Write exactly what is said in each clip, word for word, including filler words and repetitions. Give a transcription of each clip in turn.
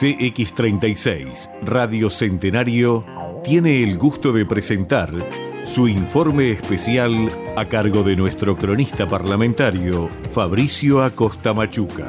C X treinta y seis, Radio Centenario, tiene el gusto de presentar su informe especial a cargo de nuestro cronista parlamentario, Fabricio Acosta Machuca.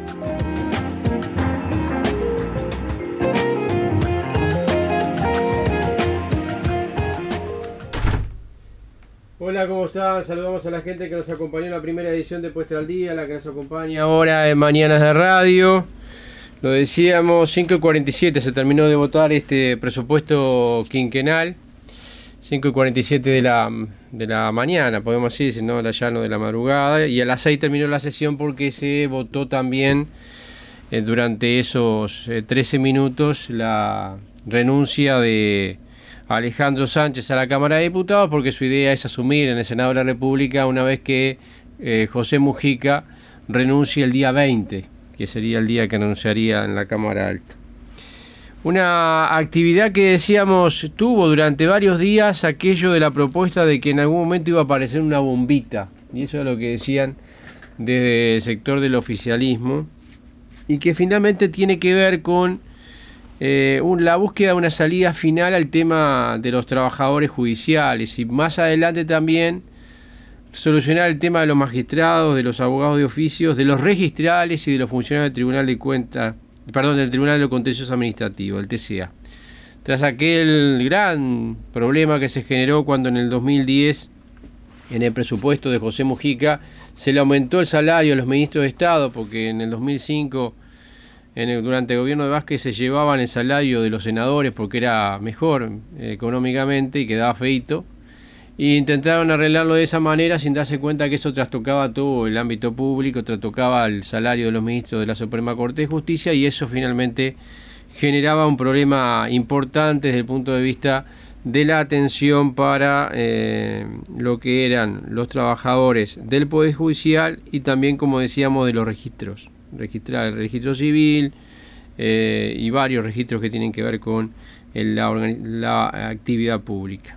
Hola, ¿cómo están? Saludamos a la gente que nos acompañó en la primera edición de Puesta al Día, la que nos acompaña ahora en Mañanas de Radio. Lo decíamos, cinco y cuarenta y siete se terminó de votar este presupuesto quinquenal. cinco y cuarenta y siete de la, de la mañana, podemos decir, no, ya no de la madrugada. Y a las seis terminó la sesión porque se votó también eh, durante esos eh, trece minutos la renuncia de Alejandro Sánchez a la Cámara de Diputados, porque su idea es asumir en el Senado de la República una vez que eh, José Mujica renuncie el día veinte, que sería el día que renunciaría en la Cámara Alta. Una actividad que decíamos tuvo durante varios días aquello de la propuesta de que en algún momento iba a aparecer una bombita, y eso es lo que decían desde el sector del oficialismo, y que finalmente tiene que ver con Eh, un, la búsqueda de una salida final al tema de los trabajadores judiciales y más adelante también solucionar el tema de los magistrados, de los abogados de oficios, de los registrales y de los funcionarios del Tribunal de Cuentas, perdón, del Tribunal de los Contenciosos Administrativos, el T C A. Tras aquel gran problema que se generó cuando en el dos mil diez, en el presupuesto de José Mujica, se le aumentó el salario a los ministros de Estado, porque en el dos mil cinco... En el, durante el gobierno de Vázquez se llevaban el salario de los senadores porque era mejor eh, económicamente y quedaba feito, y intentaron arreglarlo de esa manera sin darse cuenta que eso trastocaba todo el ámbito público, trastocaba el salario de los ministros de la Suprema Corte de Justicia, y eso finalmente generaba un problema importante desde el punto de vista de la atención para eh, lo que eran los trabajadores del Poder Judicial y también, como decíamos, de los registros. Registrar el registro civil eh, y varios registros que tienen que ver con el, la, la actividad pública.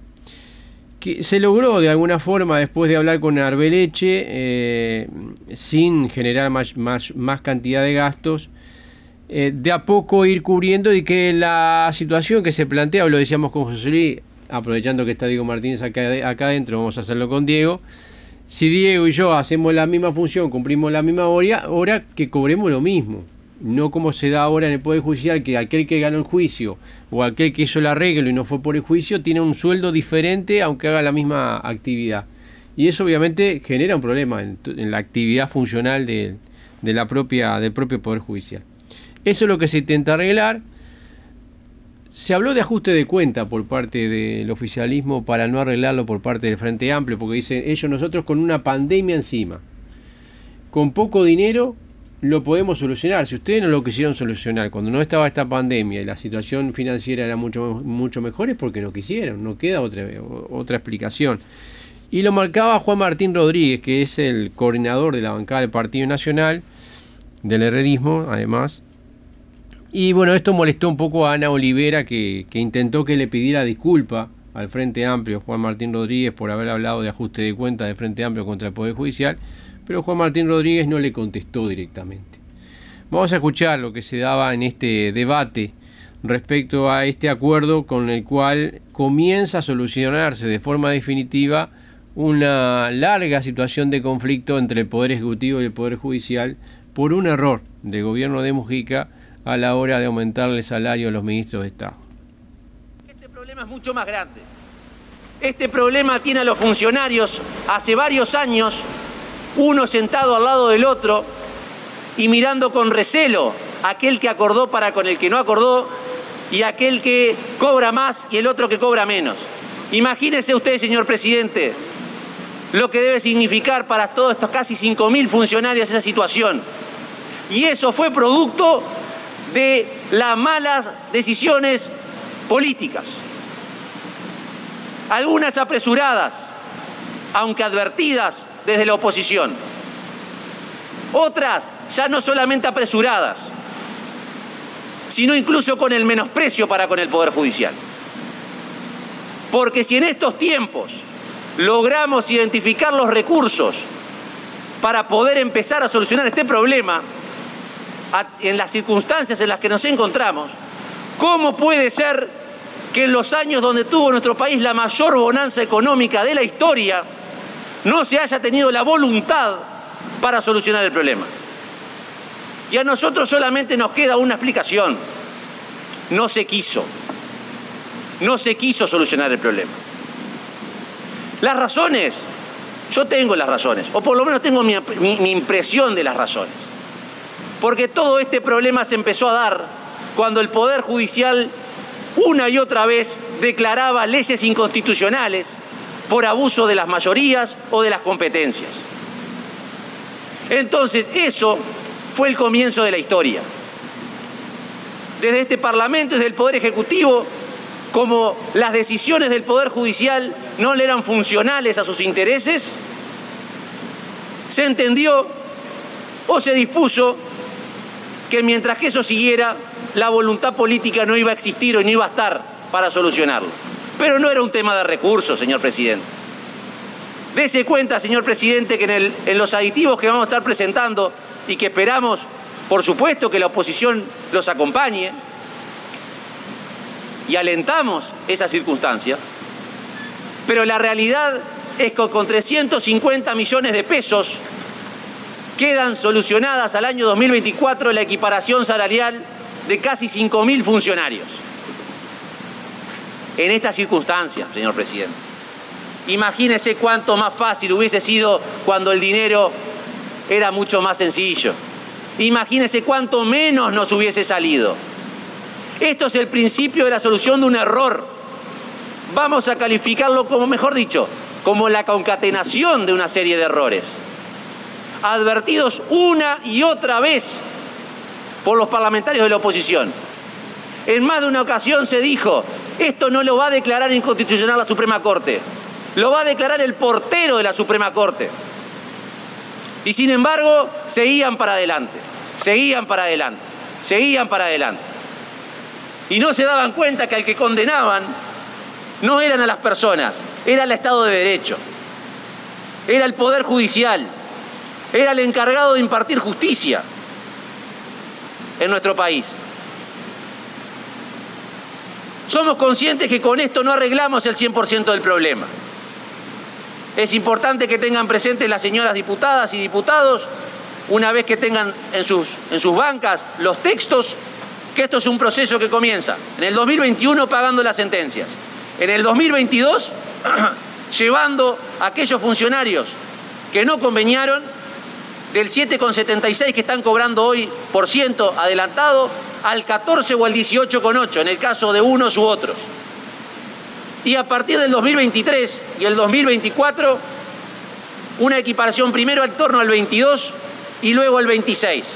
Que se logró de alguna forma, después de hablar con Arbeleche, eh, sin generar más, más, más cantidad de gastos, eh, de a poco ir cubriendo, y que la situación que se plantea, lo decíamos con José Luis, aprovechando que está Diego Martínez acá, acá adentro, vamos a hacerlo con Diego. Si Diego y yo hacemos la misma función, cumplimos la misma hora, hora, que cobremos lo mismo. No como se da ahora en el Poder Judicial, que aquel que ganó el juicio o aquel que hizo el arreglo y no fue por el juicio tiene un sueldo diferente aunque haga la misma actividad. Y eso obviamente genera un problema en, en la actividad funcional de, de la propia, del propio Poder Judicial. Eso es lo que se intenta arreglar. Se habló de ajuste de cuenta por parte del oficialismo para no arreglarlo por parte del Frente Amplio, porque dicen ellos, nosotros con una pandemia encima, con poco dinero lo podemos solucionar. Si ustedes no lo quisieron solucionar cuando no estaba esta pandemia y la situación financiera era mucho, mucho mejor, es porque no quisieron, no queda otra, otra explicación. Y lo marcaba Juan Martín Rodríguez, que es el coordinador de la bancada del Partido Nacional, del herrerismo además. Y bueno, esto molestó un poco a Ana Olivera, que, que intentó que le pidiera disculpa al Frente Amplio, Juan Martín Rodríguez, por haber hablado de ajuste de cuenta del Frente Amplio contra el Poder Judicial, pero Juan Martín Rodríguez no le contestó directamente. Vamos a escuchar lo que se daba en este debate respecto a este acuerdo con el cual comienza a solucionarse de forma definitiva una larga situación de conflicto entre el Poder Ejecutivo y el Poder Judicial por un error del gobierno de Mujica a la hora de aumentarle el salario a los ministros de Estado. Este problema es mucho más grande. Este problema tiene a los funcionarios hace varios años, uno sentado al lado del otro y mirando con recelo aquel que acordó para con el que no acordó, y aquel que cobra más y el otro que cobra menos. Imagínese usted, señor presidente, lo que debe significar para todos estos casi cinco mil funcionarios esa situación. Y eso fue producto de las malas decisiones políticas, algunas apresuradas, aunque advertidas desde la oposición, otras ya no solamente apresuradas, sino incluso con el menosprecio para con el Poder Judicial. Porque si en estos tiempos logramos identificar los recursos para poder empezar a solucionar este problema, en las circunstancias en las que nos encontramos, ¿cómo puede ser que en los años donde tuvo nuestro país la mayor bonanza económica de la historia no se haya tenido la voluntad para solucionar el problema? Y a nosotros solamente nos queda una explicación: no se quiso. No se quiso solucionar el problema. Las razones, yo tengo las razones, o por lo menos tengo mi, mi, mi impresión de las razones. Porque todo este problema se empezó a dar cuando el Poder Judicial una y otra vez declaraba leyes inconstitucionales por abuso de las mayorías o de las competencias. Entonces, eso fue el comienzo de la historia. Desde este Parlamento, desde el Poder Ejecutivo, como las decisiones del Poder Judicial no le eran funcionales a sus intereses, se entendió o se dispuso que mientras que eso siguiera, la voluntad política no iba a existir o no iba a estar para solucionarlo. Pero no era un tema de recursos, señor presidente. Dese cuenta, señor presidente, que en, el, en los aditivos que vamos a estar presentando y que esperamos, por supuesto, que la oposición los acompañe, y alentamos esa circunstancia, pero la realidad es que con trescientos cincuenta millones de pesos quedan solucionadas al año dos mil veinticuatro la equiparación salarial de casi cinco mil funcionarios. En estas circunstancias, señor presidente, imagínese cuánto más fácil hubiese sido cuando el dinero era mucho más sencillo. Imagínese cuánto menos nos hubiese salido. Esto es el principio de la solución de un error. Vamos a calificarlo como, mejor dicho, como la concatenación de una serie de errores, advertidos una y otra vez por los parlamentarios de la oposición. En más de una ocasión se dijo: esto no lo va a declarar inconstitucional la Suprema Corte, lo va a declarar el portero de la Suprema Corte. Y sin embargo, seguían para adelante, seguían para adelante, seguían para adelante. Y no se daban cuenta que al que condenaban no eran a las personas, era el Estado de Derecho, era el Poder Judicial, era el encargado de impartir justicia en nuestro país. Somos conscientes que con esto no arreglamos el cien por ciento del problema. Es importante que tengan presentes las señoras diputadas y diputados, una vez que tengan en sus, en sus bancas los textos, que esto es un proceso que comienza en el dos mil veintiuno pagando las sentencias, en el dos mil veintidós llevando a aquellos funcionarios que no conveniaron del siete coma setenta y seis que están cobrando hoy por ciento adelantado al catorce o al dieciocho coma ocho en el caso de unos u otros. Y a partir del dos mil veintitrés y el dos mil veinticuatro, una equiparación primero en torno al veintidós y luego al veintiséis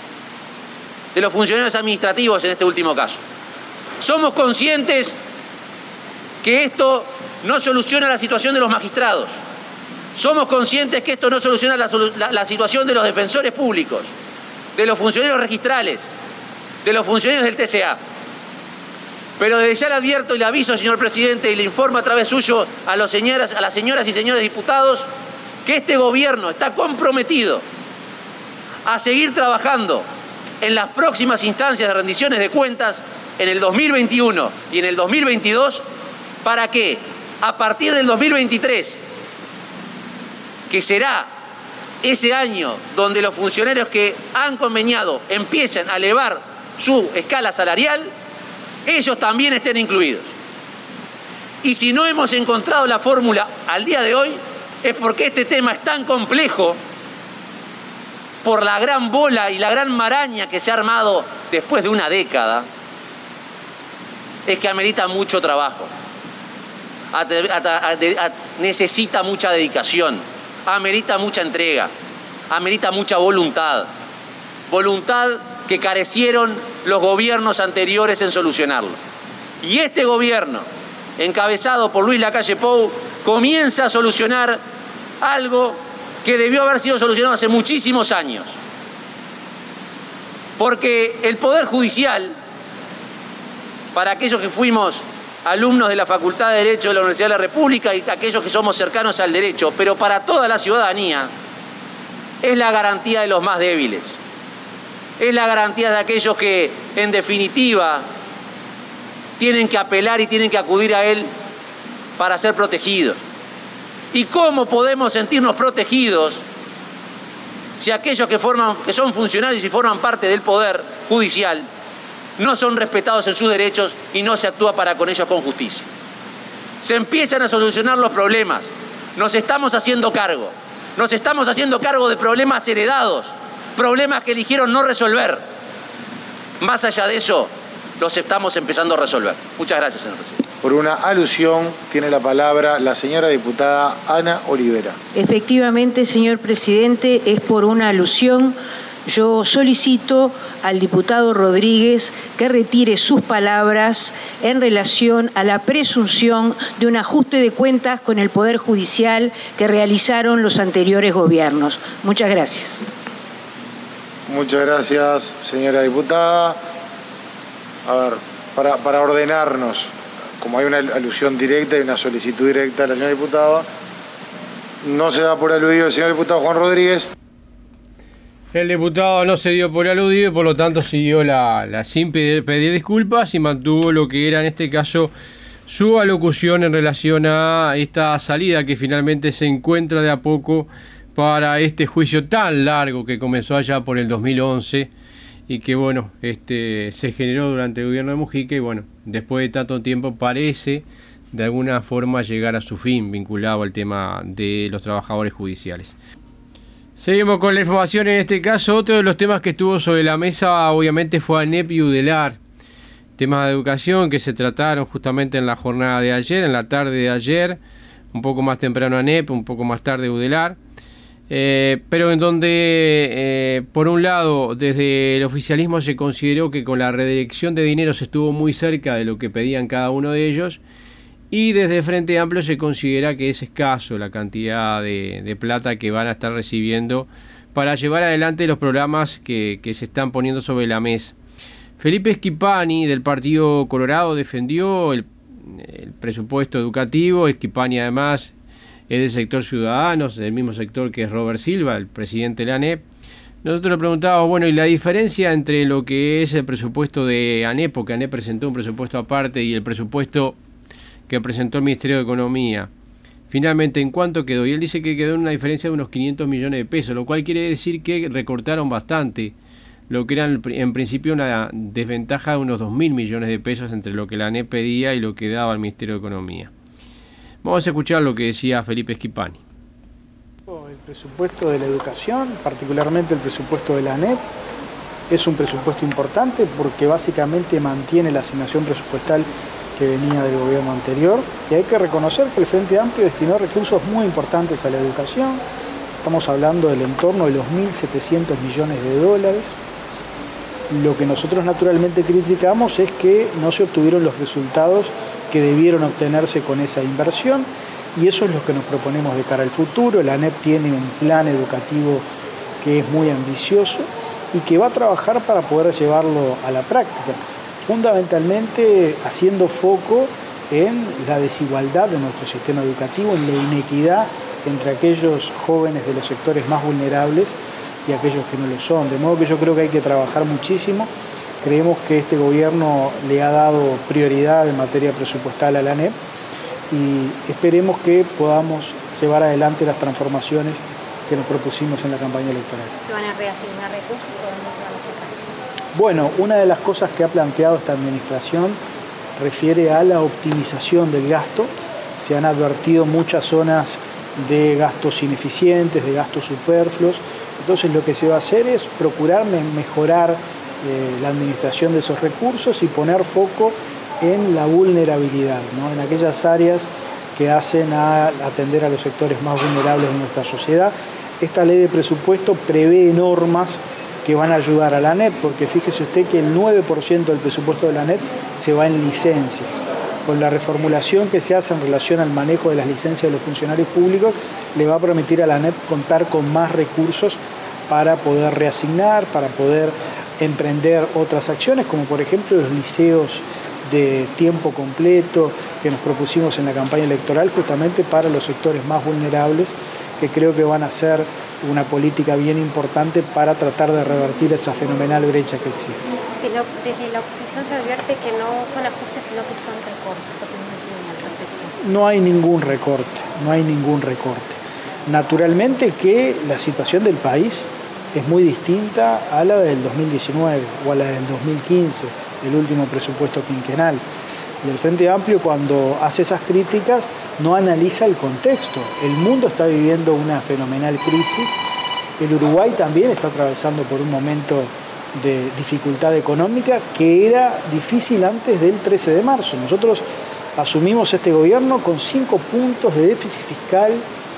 de los funcionarios administrativos en este último caso. Somos conscientes que esto no soluciona la situación de los magistrados. Somos conscientes que esto no soluciona la, la, la situación de los defensores públicos, de los funcionarios registrales, de los funcionarios del T C A. Pero desde ya le advierto y le aviso, señor presidente, y le informo a través suyo a, los señoras, a las señoras y señores diputados, que este gobierno está comprometido a seguir trabajando en las próximas instancias de rendiciones de cuentas en el dos mil veintiuno y en el dos mil veintidós, para que a partir del dos mil veintitrés, que será ese año donde los funcionarios que han conveniado empiecen a elevar su escala salarial, ellos también estén incluidos. Y si no hemos encontrado la fórmula al día de hoy, es porque este tema es tan complejo, por la gran bola y la gran maraña que se ha armado después de una década, es que amerita mucho trabajo, a, a, a, a, necesita mucha dedicación, amerita mucha entrega, amerita mucha voluntad, voluntad que carecieron los gobiernos anteriores en solucionarlo. Y este gobierno, encabezado por Luis Lacalle Pou, comienza a solucionar algo que debió haber sido solucionado hace muchísimos años. Porque el Poder Judicial, para aquellos que fuimos alumnos de la Facultad de Derecho de la Universidad de la República y aquellos que somos cercanos al derecho, pero para toda la ciudadanía, es la garantía de los más débiles. es la garantía de aquellos que, en definitiva, tienen que apelar y tienen que acudir a él para ser protegidos. ¿Y cómo podemos sentirnos protegidos si aquellos que, forman, que son funcionarios y forman parte del Poder Judicial no son respetados en sus derechos y no se actúa para con ellos con justicia? Se empiezan a solucionar los problemas, nos estamos haciendo cargo, nos estamos haciendo cargo de problemas heredados, problemas que eligieron no resolver. Más allá de eso, los estamos empezando a resolver. Muchas gracias, señor presidente. Por una alusión tiene la palabra la señora diputada Ana Olivera. Efectivamente, señor presidente, es por una alusión. Yo solicito al diputado Rodríguez que retire sus palabras en relación a la presunción de un ajuste de cuentas con el Poder Judicial que realizaron los anteriores gobiernos. Muchas gracias. Muchas gracias, señora diputada. A ver, para, para ordenarnos, como hay una alusión directa y una solicitud directa de la señora diputada, no se da por aludido el señor diputado Juan Rodríguez. El diputado no se dio por aludido y por lo tanto siguió la, la sin pedir, pedir disculpas y mantuvo lo que era en este caso su alocución en relación a esta salida que finalmente se encuentra de a poco para este juicio tan largo que comenzó allá por el dos mil once y que bueno, este se generó durante el gobierno de Mujica y bueno, después de tanto tiempo parece de alguna forma llegar a su fin vinculado al tema de los trabajadores judiciales. Seguimos con la información en este caso. Otro de los temas que estuvo sobre la mesa obviamente fue ANEP y UDELAR. Temas de educación que se trataron justamente en la jornada de ayer, en la tarde de ayer. Un poco más temprano ANEP, un poco más tarde UDELAR. Eh, pero en donde, eh, por un lado, desde el oficialismo se consideró que con la redirección de dinero se estuvo muy cerca de lo que pedían cada uno de ellos. Y desde Frente Amplio se considera que es escaso la cantidad de, de plata que van a estar recibiendo para llevar adelante los programas que, que se están poniendo sobre la mesa. Felipe Schipani del Partido Colorado defendió el, el presupuesto educativo. Schipani además es del sector Ciudadanos, del mismo sector que es Robert Silva, el presidente de la ANEP. Nosotros le preguntábamos, bueno, ¿y la diferencia entre lo que es el presupuesto de ANEP, porque ANEP presentó un presupuesto aparte, y el presupuesto que presentó el Ministerio de Economía, finalmente en cuánto quedó? Y él dice que quedó en una diferencia de unos quinientos millones de pesos, lo cual quiere decir que recortaron bastante, lo que era en principio una desventaja de unos dos mil millones de pesos entre lo que la ANEP pedía y lo que daba el Ministerio de Economía. Vamos a escuchar lo que decía Felipe Schipani. El presupuesto de la educación, particularmente el presupuesto de la ANEP, es un presupuesto importante porque básicamente mantiene la asignación presupuestal que venía del gobierno anterior, y hay que reconocer que el Frente Amplio destinó recursos muy importantes a la educación. Estamos hablando del entorno de los mil setecientos millones de dólares. Lo que nosotros naturalmente criticamos es que no se obtuvieron los resultados que debieron obtenerse con esa inversión, y eso es lo que nos proponemos de cara al futuro. La ANEP tiene un plan educativo que es muy ambicioso y que va a trabajar para poder llevarlo a la práctica, fundamentalmente haciendo foco en la desigualdad de nuestro sistema educativo, en la inequidad entre aquellos jóvenes de los sectores más vulnerables y aquellos que no lo son. De modo que yo creo que hay que trabajar muchísimo. Creemos que este gobierno le ha dado prioridad en materia presupuestal a la ANEP y esperemos que podamos llevar adelante las transformaciones que nos propusimos en la campaña electoral. ¿Se van a reasignar recursos o dónde se van a sacar? Bueno, una de las cosas que ha planteado esta administración refiere a la optimización del gasto. Se han advertido muchas zonas de gastos ineficientes, de gastos superfluos. Entonces lo que se va a hacer es procurar mejorar eh, la administración de esos recursos y poner foco en la vulnerabilidad, ¿no? En aquellas áreas que hacen a atender a los sectores más vulnerables de nuestra sociedad. Esta ley de presupuesto prevé normas que van a ayudar a la ANEP, porque fíjese usted que el nueve por ciento del presupuesto de la ANEP se va en licencias. Con la reformulación que se hace en relación al manejo de las licencias de los funcionarios públicos, le va a permitir a la ANEP contar con más recursos para poder reasignar, para poder emprender otras acciones, como por ejemplo los liceos de tiempo completo que nos propusimos en la campaña electoral, justamente para los sectores más vulnerables, que creo que van a ser una política bien importante para tratar de revertir esa fenomenal brecha que existe. Pero desde la oposición se advierte que no son ajustes, sino que son recortes. No hay ningún recorte, no hay ningún recorte. Naturalmente que la situación del país es muy distinta a la del dos mil diecinueve o a la del dos mil quince, el último presupuesto quinquenal. Y el Frente Amplio, cuando hace esas críticas, no analiza el contexto. El mundo está viviendo una fenomenal crisis. El Uruguay también está atravesando por un momento de dificultad económica que era difícil antes del trece de marzo. Nosotros asumimos este gobierno con cinco puntos de déficit fiscal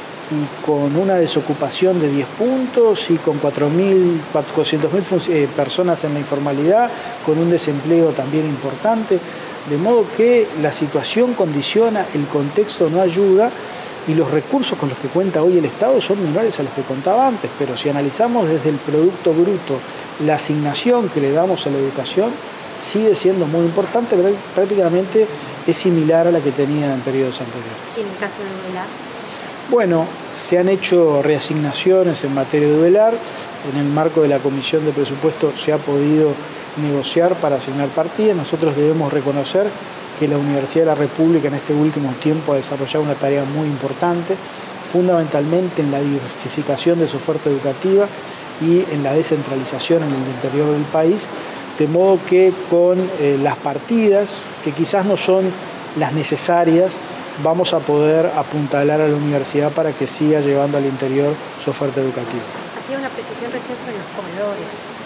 y con una desocupación de diez puntos y con cuatrocientas mil eh, personas en la informalidad, con un desempleo también importante. De modo que la situación condiciona, el contexto no ayuda y los recursos con los que cuenta hoy el Estado son menores a los que contaba antes. Pero si analizamos desde el Producto Bruto la asignación que le damos a la educación, sigue siendo muy importante, pero prácticamente es similar a la que tenía en periodos anteriores. ¿Y en el caso de Udelar? Bueno, se han hecho reasignaciones en materia de Udelar. En el marco de la Comisión de Presupuesto se ha podido negociar para asignar partidas. Nosotros debemos reconocer que la Universidad de la República en este último tiempo ha desarrollado una tarea muy importante, fundamentalmente en la diversificación de su oferta educativa y en la descentralización en el interior del país, de modo que con eh, las partidas, que quizás no son las necesarias, vamos a poder apuntalar a la universidad para que siga llevando al interior su oferta educativa. Hacía una precisión recién sobre los comedores.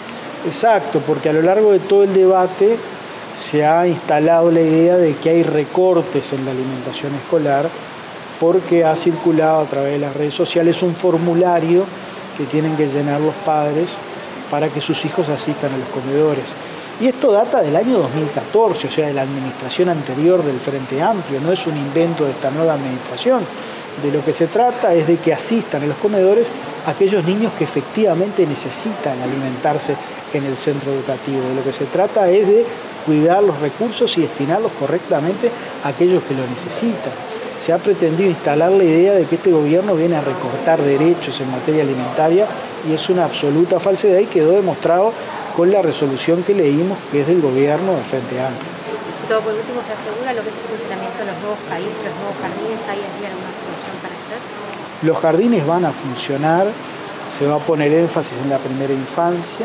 Exacto, porque a lo largo de todo el debate se ha instalado la idea de que hay recortes en la alimentación escolar porque ha circulado a través de las redes sociales un formulario que tienen que llenar los padres para que sus hijos asistan a los comedores. Y esto data del año dos mil catorce, o sea, de la administración anterior del Frente Amplio, no es un invento de esta nueva administración. De lo que se trata es de que asistan a los comedores aquellos niños que efectivamente necesitan alimentarse en el centro educativo. De lo que se trata es de cuidar los recursos y destinarlos correctamente a aquellos que lo necesitan. Se ha pretendido instalar la idea de que este gobierno viene a recortar derechos en materia alimentaria y es una absoluta falsedad y quedó demostrado con la resolución que leímos, que es del gobierno del Frente Amplio. Todo por último, ¿se asegura lo que es el funcionamiento de los nuevos países, los nuevos jardines? ¿Hay allí alguna solución para hacer? Los jardines van a funcionar, se va a poner énfasis en la primera infancia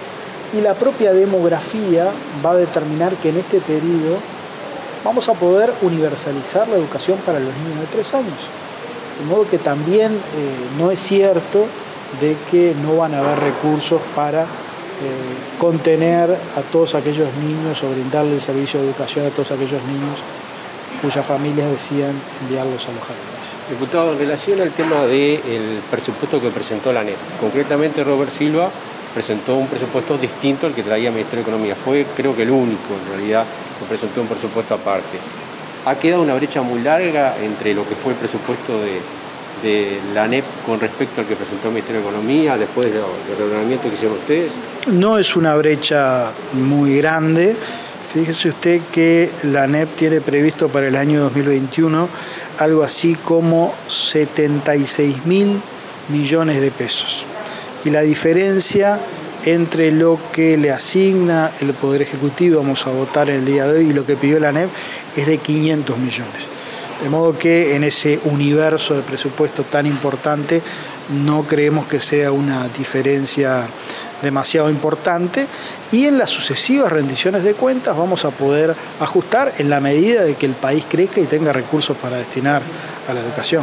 y la propia demografía va a determinar que en este periodo vamos a poder universalizar la educación para los niños de tres años. De modo que también eh, no es cierto de que no van a haber recursos para eh, contener a todos aquellos niños o brindarle el servicio de educación a todos aquellos niños cuyas familias decían enviarlos a los jardines. Diputado, en relación al tema del presupuesto que presentó la A N E P, concretamente Robert Silva presentó un presupuesto distinto al que traía el Ministerio de Economía. Fue, creo que el único, en realidad, que presentó un presupuesto aparte. Ha quedado una brecha muy larga entre lo que fue el presupuesto de, de la A N E P con respecto al que presentó el Ministerio de Economía, después del reordenamiento que hicieron ustedes. No es una brecha muy grande. Fíjese usted que la A N E P tiene previsto para el año dos mil veintiuno algo así como setenta y seis mil millones de pesos. Y la diferencia entre lo que le asigna el Poder Ejecutivo, vamos a votar en el día de hoy, y lo que pidió la A N E P es de quinientos millones. De modo que en ese universo de presupuesto tan importante no creemos que sea una diferencia demasiado importante y en las sucesivas rendiciones de cuentas vamos a poder ajustar en la medida de que el país crezca y tenga recursos para destinar a la educación.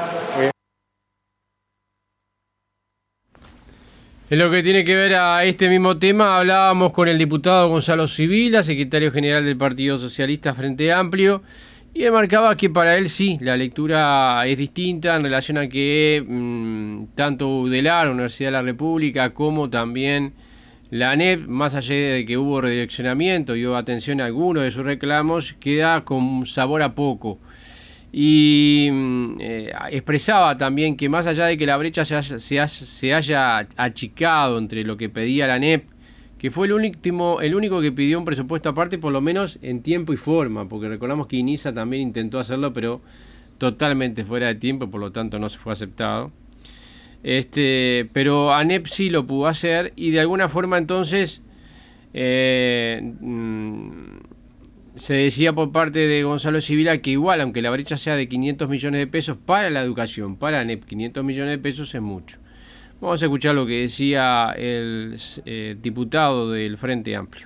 En lo que tiene que ver a este mismo tema, hablábamos con el diputado Gonzalo Sibila, secretario general del Partido Socialista Frente Amplio, y él marcaba que para él sí, la lectura es distinta en relación a que mmm, tanto Udelar, Universidad de la República, como también la A N E P, más allá de que hubo redireccionamiento y hubo atención a algunos de sus reclamos, queda con sabor a poco. Y eh, expresaba también que más allá de que la brecha se haya, se, haya, se haya achicado entre lo que pedía la A N E P, que fue el último, el único que pidió un presupuesto aparte, por lo menos en tiempo y forma, porque recordamos que INISA también intentó hacerlo, pero totalmente fuera de tiempo, por lo tanto no se fue aceptado. Este, pero ANEP sí lo pudo hacer y de alguna forma entonces eh, se decía por parte de Gonzalo Sibila que igual, aunque la brecha sea de quinientos millones de pesos para la educación, para ANEP quinientos millones de pesos es mucho. Vamos a escuchar lo que decía el eh, diputado del Frente Amplio.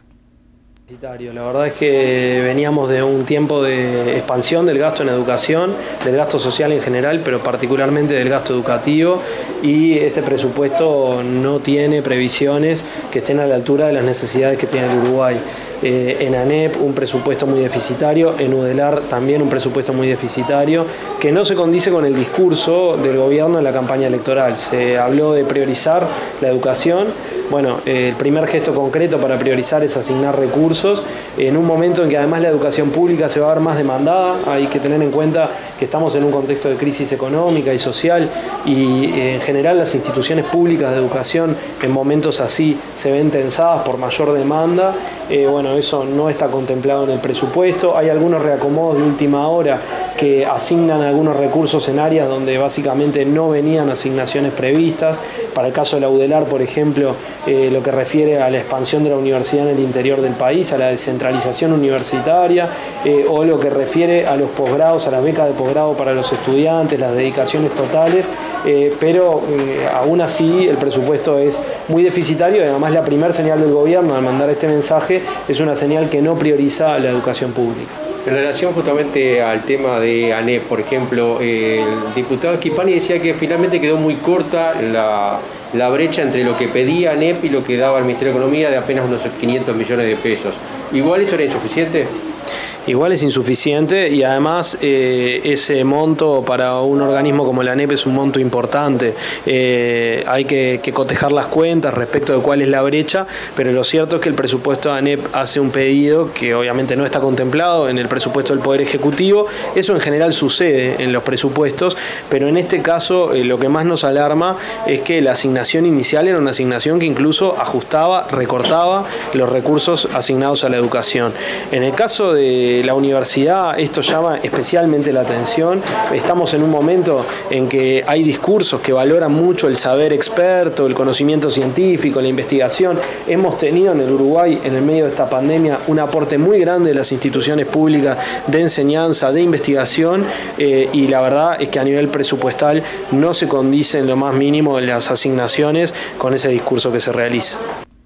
La verdad es que veníamos de un tiempo de expansión del gasto en educación, del gasto social en general, pero particularmente del gasto educativo, y este presupuesto no tiene previsiones que estén a la altura de las necesidades que tiene el Uruguay. Eh, en ANEP un presupuesto muy deficitario, en UDELAR también un presupuesto muy deficitario, que no se condice con el discurso del gobierno en la campaña electoral. Se habló de priorizar la educación. Bueno, eh, el primer gesto concreto para priorizar es asignar recursos en un momento en que además la educación pública se va a ver más demandada. Hay que tener en cuenta que estamos en un contexto de crisis económica y social y eh, en general las instituciones públicas de educación en momentos así se ven tensadas por mayor demanda. Eh, bueno, eso no está contemplado en el presupuesto. Hay algunos reacomodos de última hora que asignan algunos recursos en áreas donde básicamente no venían asignaciones previstas. Para el caso de la UDELAR, por ejemplo, eh, lo que refiere a la expansión de la universidad en el interior del país, a la descentralización universitaria, eh, o lo que refiere a los posgrados, a las becas de posgrado para los estudiantes, las dedicaciones totales, eh, pero eh, aún así el presupuesto es muy deficitario y además la primera señal del gobierno al mandar este mensaje es una señal que no prioriza la educación pública. En relación justamente al tema de ANEP, por ejemplo, eh, el diputado Schifani decía que finalmente quedó muy corta la, la brecha entre lo que pedía ANEP y lo que daba el Ministerio de Economía de apenas unos quinientos millones de pesos. ¿Igual eso era insuficiente? Igual es insuficiente y además eh, ese monto para un organismo como la ANEP es un monto importante. Eh, hay que, que cotejar las cuentas respecto de cuál es la brecha, pero lo cierto es que el presupuesto de ANEP hace un pedido que obviamente no está contemplado en el presupuesto del Poder Ejecutivo. Eso en general sucede en los presupuestos, pero en este caso eh, lo que más nos alarma es que la asignación inicial era una asignación que incluso ajustaba, recortaba los recursos asignados a la educación. En el caso de la universidad, esto llama especialmente la atención. Estamos en un momento en que hay discursos que valoran mucho el saber experto, el conocimiento científico, la investigación. Hemos tenido en el Uruguay, en el medio de esta pandemia, un aporte muy grande de las instituciones públicas de enseñanza, de investigación, eh, y la verdad es que a nivel presupuestal no se condice en lo más mínimo las asignaciones con ese discurso que se realiza.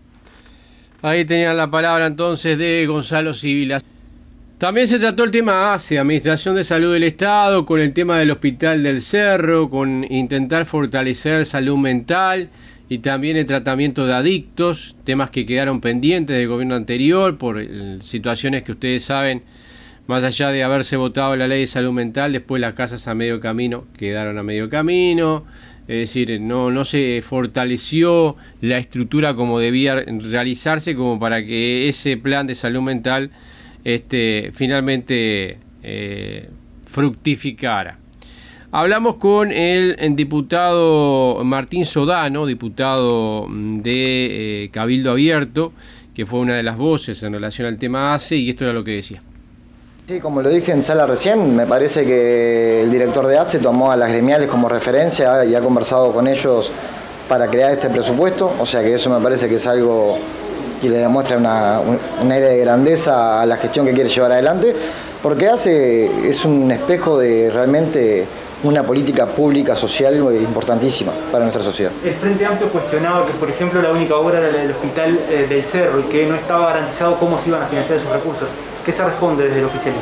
Ahí tenían la palabra entonces de Gonzalo Sibila. También se trató el tema A C E, Administración de Salud del Estado, con el tema del Hospital del Cerro, con intentar fortalecer salud mental y también el tratamiento de adictos, temas que quedaron pendientes del gobierno anterior por situaciones que ustedes saben, más allá de haberse votado la ley de salud mental, después las casas a medio camino quedaron a medio camino, es decir, no, no se fortaleció la estructura como debía realizarse como para que ese plan de salud mental Este, finalmente eh, fructificara. Hablamos con el, el diputado Martín Sodano, diputado de eh, Cabildo Abierto, que fue una de las voces en relación al tema A C E, y esto era lo que decía. Sí, como lo dije en sala recién, me parece que el director de A C E tomó a las gremiales como referencia y ha conversado con ellos para crear este presupuesto, o sea que eso me parece que es algo que le demuestra una, un, un aire de grandeza a la gestión que quiere llevar adelante, porque A C E es un espejo de realmente una política pública social importantísima para nuestra sociedad. El Frente Amplio cuestionaba que, por ejemplo, la única obra era la del Hospital eh, del Cerro y que no estaba garantizado cómo se iban a financiar esos recursos. ¿Qué se responde desde el oficialismo?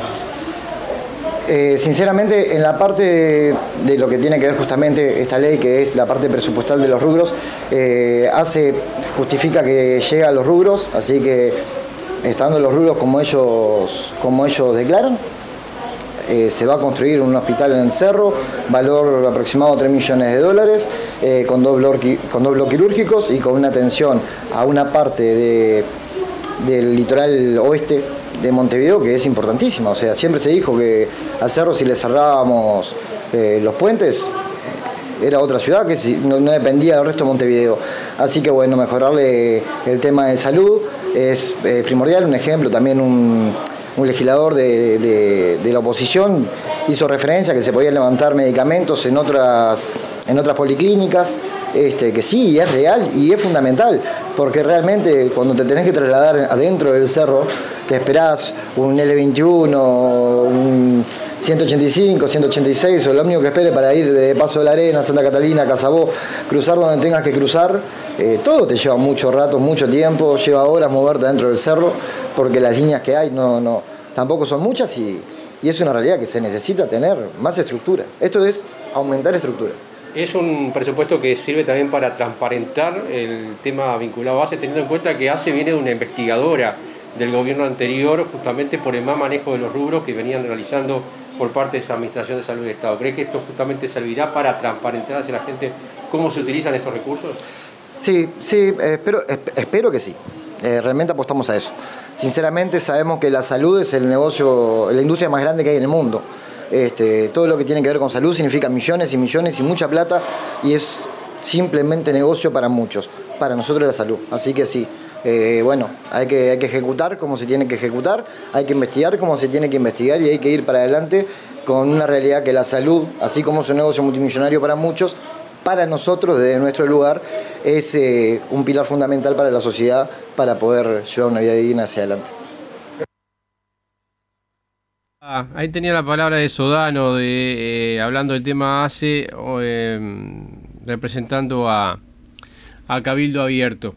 Eh, sinceramente, en la parte de, de lo que tiene que ver justamente esta ley, que es la parte presupuestal de los rubros, eh, hace, justifica que llega a los rubros, así que estando los rubros como ellos, como ellos declaran, eh, se va a construir un hospital en el Cerro, valor aproximado a tres millones de dólares, eh, con, dos bloques, con dos bloques quirúrgicos y con una atención a una parte de, del litoral oeste de Montevideo que es importantísima. O sea, siempre se dijo que al Cerro, si le cerrábamos eh, los puentes, era otra ciudad que si, no, no dependía del resto de Montevideo. Así que bueno, mejorarle el tema de salud es eh, primordial. Un ejemplo, también un, un legislador de, de, de la oposición hizo referencia a que se podían levantar medicamentos en otras, en otras policlínicas, este, que sí, es real y es fundamental, porque realmente cuando te tenés que trasladar adentro del cerro, que esperás un L veintiuno, un ciento ochenta y cinco, ciento ochenta y seis, o lo único que espere para ir de Paso de la Arena, Santa Catalina, Casabó, cruzar donde tengas que cruzar, eh, todo te lleva mucho rato, mucho tiempo, lleva horas moverte dentro del cerro, porque las líneas que hay no, no, tampoco son muchas y, y es una realidad que se necesita tener más estructura. Esto es aumentar estructura. Es un presupuesto que sirve también para transparentar el tema vinculado a ACE, teniendo en cuenta que ACE viene de una investigadora del gobierno anterior, justamente por el mal manejo de los rubros que venían realizando por parte de esa Administración de Salud del Estado. ¿Cree que esto justamente servirá para transparentar hacia la gente cómo se utilizan estos recursos? Sí, sí, espero, espero que sí. Eh, realmente apostamos a eso. Sinceramente sabemos que la salud es el negocio, la industria más grande que hay en el mundo. Este, todo lo que tiene que ver con salud significa millones y millones y mucha plata y es simplemente negocio para muchos. Para nosotros la salud. Así que sí. Eh, bueno, hay que, hay que ejecutar como se tiene que ejecutar, hay que investigar como se tiene que investigar y hay que ir para adelante con una realidad que la salud, así como es un negocio multimillonario para muchos, para nosotros desde nuestro lugar es eh, un pilar fundamental para la sociedad para poder llevar una vida digna hacia adelante. Ah, ahí tenía la palabra de Sodano, de, eh, hablando del tema ACE, eh, representando a, a Cabildo Abierto.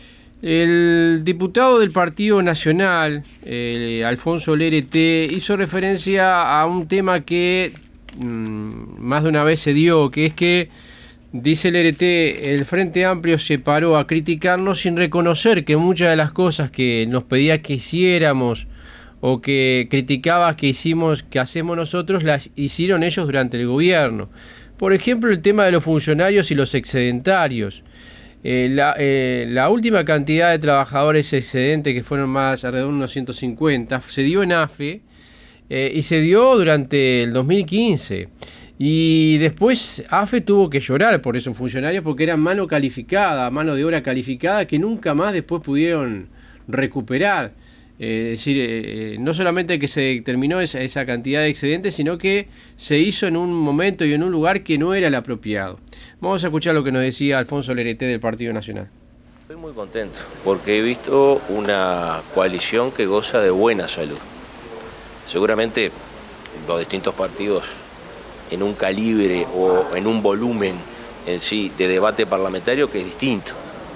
El diputado del Partido Nacional, eh, Alfonso Lerete, hizo referencia a un tema que mmm, más de una vez se dio, que es que, dice Lerete, el Frente Amplio se paró a criticarnos sin reconocer que muchas de las cosas que nos pedía que hiciéramos o que criticaba que hicimos, que hacemos nosotros, las hicieron ellos durante el gobierno. Por ejemplo, el tema de los funcionarios y los excedentarios. Eh, la, eh, la última cantidad de trabajadores excedentes, que fueron más alrededor de unos ciento cincuenta, se dio en AFE eh, y se dio durante el dos mil quince. Y después AFE tuvo que llorar por esos funcionarios porque eran mano calificada, mano de obra calificada que nunca más después pudieron recuperar. Eh, es decir, eh, no solamente que se determinó esa, esa cantidad de excedentes, sino que se hizo en un momento y en un lugar que no era el apropiado. Vamos a escuchar lo que nos decía Alfonso Lerete del Partido Nacional. Estoy muy contento porque he visto una coalición que goza de buena salud. Seguramente los distintos partidos en un calibre o en un volumen en sí de debate parlamentario que es distinto.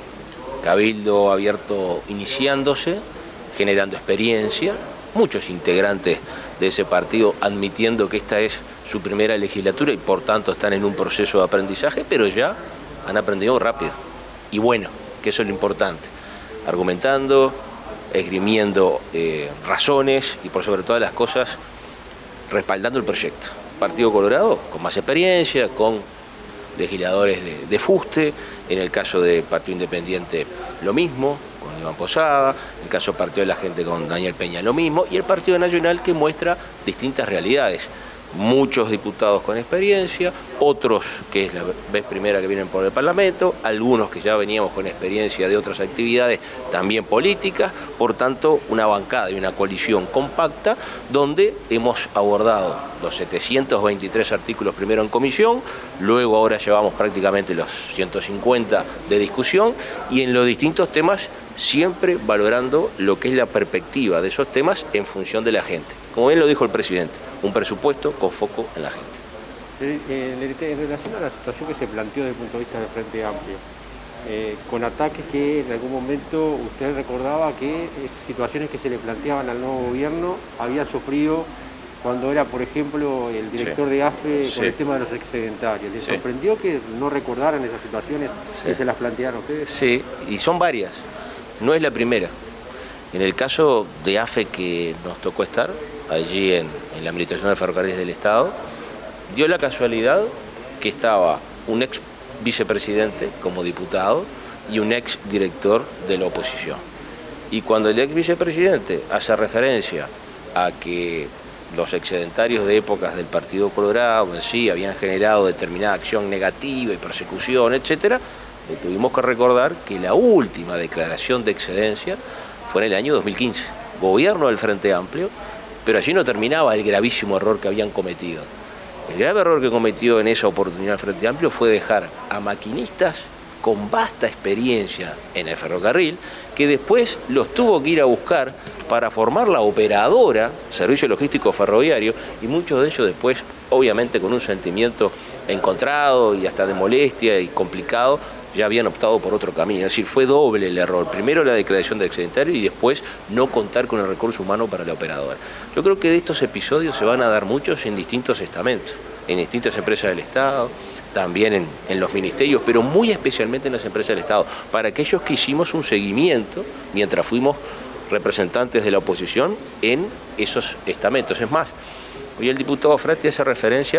Cabildo Abierto iniciándose, generando experiencia, muchos integrantes de ese partido admitiendo que esta es su primera legislatura y por tanto están en un proceso de aprendizaje, pero ya han aprendido rápido. Y bueno, que eso es lo importante, argumentando, esgrimiendo eh, razones y por sobre todas las cosas respaldando el proyecto. Partido Colorado con más experiencia, con legisladores de, de fuste, en el caso de Partido Independiente lo mismo, con Iván Posada, en el caso del Partido de la Gente con Daniel Peña lo mismo, y el Partido Nacional que muestra distintas realidades. Muchos diputados con experiencia, otros que es la vez primera que vienen por el Parlamento, algunos que ya veníamos con experiencia de otras actividades también políticas, por tanto una bancada y una coalición compacta donde hemos abordado los setecientos veintitrés artículos primero en comisión, luego ahora llevamos prácticamente los ciento cincuenta de discusión y en los distintos temas siempre valorando lo que es la perspectiva de esos temas en función de la gente. Como bien lo dijo el presidente, un presupuesto con foco en la gente. Eh, eh, en relación a la situación que se planteó desde el punto de vista del Frente Amplio, eh, con ataques que en algún momento usted recordaba que situaciones que se le planteaban al nuevo gobierno había sufrido cuando era, por ejemplo, el director sí. de AFE con sí. el tema de los excedentarios. ¿Les sí. sorprendió que no recordaran esas situaciones sí. que se las plantearon ustedes? Sí, y son varias. No es la primera. En el caso de AFE que nos tocó estar, allí en, en la Administración de Ferrocarriles del Estado, dio la casualidad que estaba un ex vicepresidente como diputado y un ex director de la oposición. Y cuando el ex vicepresidente hace referencia a que los excedentarios de épocas del Partido Colorado en sí habían generado determinada acción negativa y persecución, etcétera, le tuvimos que recordar que la última declaración de excedencia fue en el año dos mil quince. gobierno del Frente Amplio, pero allí no terminaba el gravísimo error que habían cometido. El grave error que cometió en esa oportunidad el Frente Amplio fue dejar a maquinistas con vasta experiencia en el ferrocarril, que después los tuvo que ir a buscar para formar la operadora, Servicio Logístico Ferroviario, y muchos de ellos después, obviamente con un sentimiento encontrado y hasta de molestia y complicado, ya habían optado por otro camino. Es decir, fue doble el error. Primero la declaración de excedentario y después no contar con el recurso humano para la operadora. Yo creo que de estos episodios se van a dar muchos en distintos estamentos, en distintas empresas del Estado, también en, en los ministerios, pero muy especialmente en las empresas del Estado, para aquellos que hicimos un seguimiento mientras fuimos representantes de la oposición en esos estamentos. Es más, hoy el diputado Frati hace referencia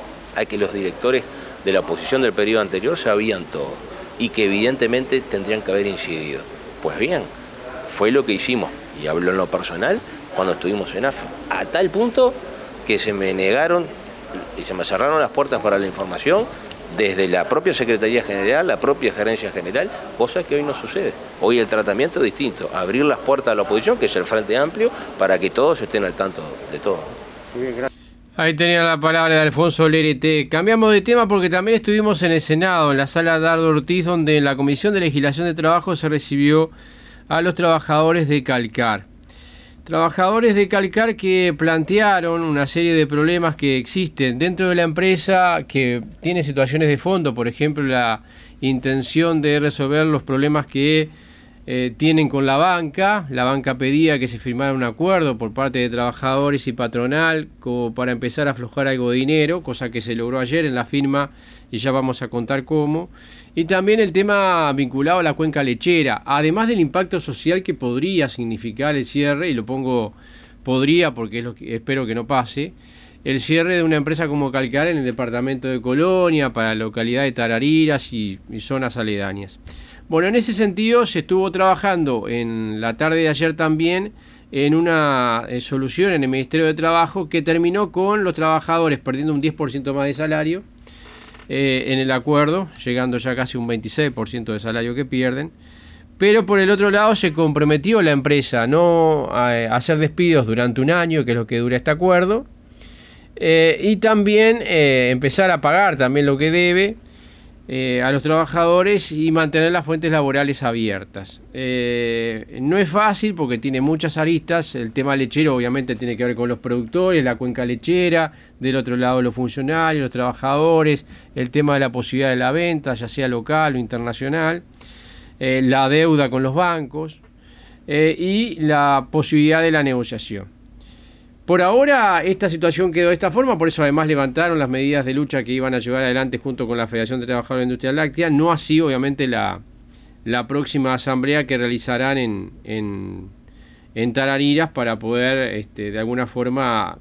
a que los directores de la oposición del periodo anterior sabían todo y que evidentemente tendrían que haber incidido. Pues bien, fue lo que hicimos, y hablo en lo personal, cuando estuvimos en A F A, a tal punto que se me negaron y se me cerraron las puertas para la información desde la propia Secretaría General, la propia Gerencia General, cosa que hoy no sucede. Hoy el tratamiento es distinto, abrir las puertas a la oposición, que es el Frente Amplio, para que todos estén al tanto de todo. Muy bien, gracias. Ahí tenía la palabra de Alfonso Lerete. Cambiamos de tema porque también estuvimos en el Senado, en la sala Dardo Ortiz, donde en la Comisión de Legislación de Trabajo se recibió a los trabajadores de Calcar. Trabajadores de Calcar que plantearon una serie de problemas que existen dentro de la empresa, que tiene situaciones de fondo, por ejemplo, la intención de resolver los problemas que eh, tienen con la banca. La banca pedía que se firmara un acuerdo por parte de trabajadores y patronal como para empezar a aflojar algo de dinero, cosa que se logró ayer en la firma y ya vamos a contar cómo. Y también el tema vinculado a la cuenca lechera, además del impacto social que podría significar el cierre, y lo pongo podría porque es lo que espero que no pase, el cierre de una empresa como Calcar en el departamento de Colonia, para la localidad de Tarariras y, y zonas aledañas. Bueno, en ese sentido se estuvo trabajando en la tarde de ayer también en una eh, solución en el Ministerio de Trabajo que terminó con los trabajadores perdiendo un diez por ciento más de salario, Eh, en el acuerdo, llegando ya casi un veintiséis por ciento de salario que pierden, pero por el otro lado se comprometió la empresa no a, a hacer despidos durante un año, que es lo que dura este acuerdo, eh, y también eh, empezar a pagar también lo que debe eh, a los trabajadores y mantener las fuentes laborales abiertas. Eh, no es fácil porque tiene muchas aristas. El tema lechero obviamente tiene que ver con los productores, la cuenca lechera, del otro lado los funcionarios, los trabajadores, el tema de la posibilidad de la venta, ya sea local o internacional, eh, la deuda con los bancos eh, y la posibilidad de la negociación. Por ahora esta situación quedó de esta forma, por eso además levantaron las medidas de lucha que iban a llevar adelante junto con la Federación de Trabajadores de la Industria Láctea, no así obviamente la, la próxima asamblea que realizarán en, en, en Tarariras para poder este, de alguna forma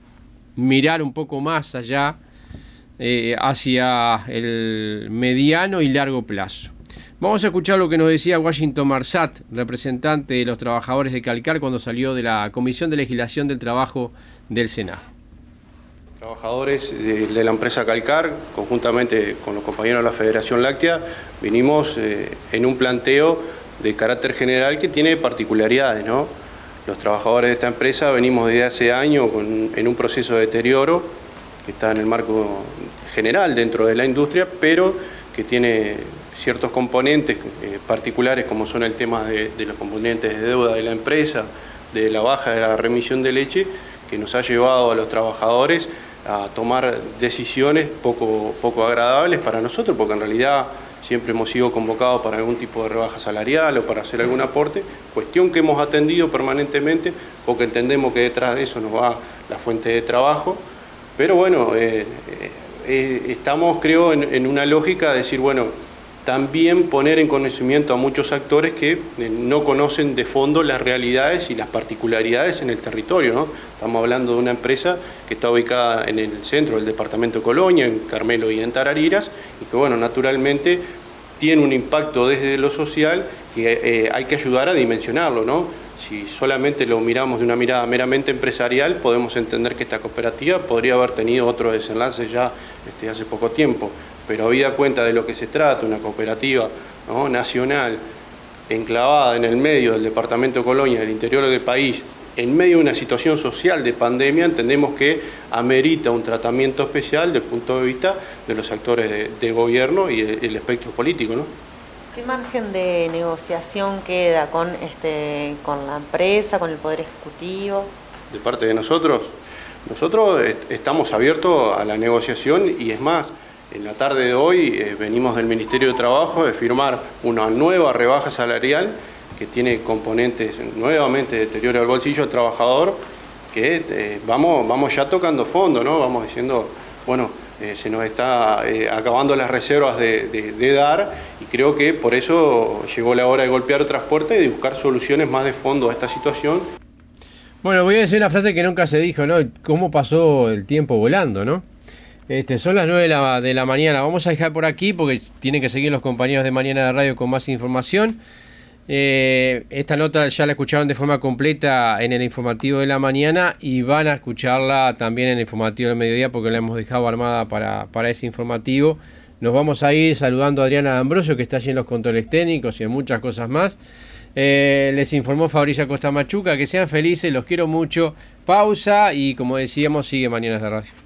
mirar un poco más allá eh, hacia el mediano y largo plazo. Vamos a escuchar lo que nos decía Washington Marsat, representante de los trabajadores de Calcar, cuando salió de la Comisión de Legislación del Trabajo del Senado. Trabajadores de, de la empresa Calcar, conjuntamente con los compañeros de la Federación Láctea, vinimos eh, en un planteo de carácter general que tiene particularidades, ¿no? Los trabajadores de esta empresa venimos desde hace años con, en un proceso de deterioro que está en el marco general dentro de la industria, pero que tiene ciertos componentes eh, particulares como son el tema de, de los componentes de deuda de la empresa, de la baja de la remisión de leche, que nos ha llevado a los trabajadores a tomar decisiones poco, poco agradables para nosotros, porque en realidad siempre hemos sido convocados para algún tipo de rebaja salarial o para hacer algún aporte, cuestión que hemos atendido permanentemente porque entendemos que detrás de eso nos va la fuente de trabajo, pero bueno, eh, eh, estamos creo en, en una lógica de decir, bueno, también poner en conocimiento a muchos actores que eh, no conocen de fondo las realidades y las particularidades en el territorio, ¿no? Estamos hablando de una empresa que está ubicada en el centro del departamento de Colonia, en Carmelo y en Tarariras, y que bueno, naturalmente tiene un impacto desde lo social que eh, hay que ayudar a dimensionarlo, ¿no? Si solamente lo miramos de una mirada meramente empresarial, podemos entender que esta cooperativa podría haber tenido otro desenlace ya este, hace poco tiempo. Pero habida cuenta de lo que se trata, una cooperativa, ¿no?, nacional, enclavada en el medio del departamento de Colonia, del interior del país, en medio de una situación social de pandemia, entendemos que amerita un tratamiento especial desde el punto de vista de los actores de, de gobierno y el, el espectro político, ¿no? ¿Qué margen de negociación queda con, este, con la empresa, con el Poder Ejecutivo? De parte de nosotros, nosotros est- estamos abiertos a la negociación y es más, en la tarde de hoy eh, venimos del Ministerio de Trabajo de firmar una nueva rebaja salarial que tiene componentes nuevamente de deterioro al bolsillo del trabajador, que eh, vamos, vamos ya tocando fondo, ¿no? Vamos diciendo, bueno, eh, se nos está eh, acabando las reservas de, de, de dar y creo que por eso llegó la hora de golpear otras puertas y de buscar soluciones más de fondo a esta situación. Bueno, voy a decir una frase que nunca se dijo, ¿no? Cómo pasó el tiempo volando, ¿no? Este, son las nueve de la, de la mañana. Vamos a dejar por aquí porque tienen que seguir los compañeros de Mañana de Radio con más información. Eh, esta nota ya la escucharon de forma completa en el informativo de la mañana y van a escucharla también en el informativo del mediodía porque la hemos dejado armada para, para ese informativo. Nos vamos a ir saludando a Adriana D'Ambrosio, que está allí en los controles técnicos y en muchas cosas más. Eh, les informó Fabricia Costa Machuca. Que sean felices, los quiero mucho. Pausa y, como decíamos, sigue Mañanas de Radio.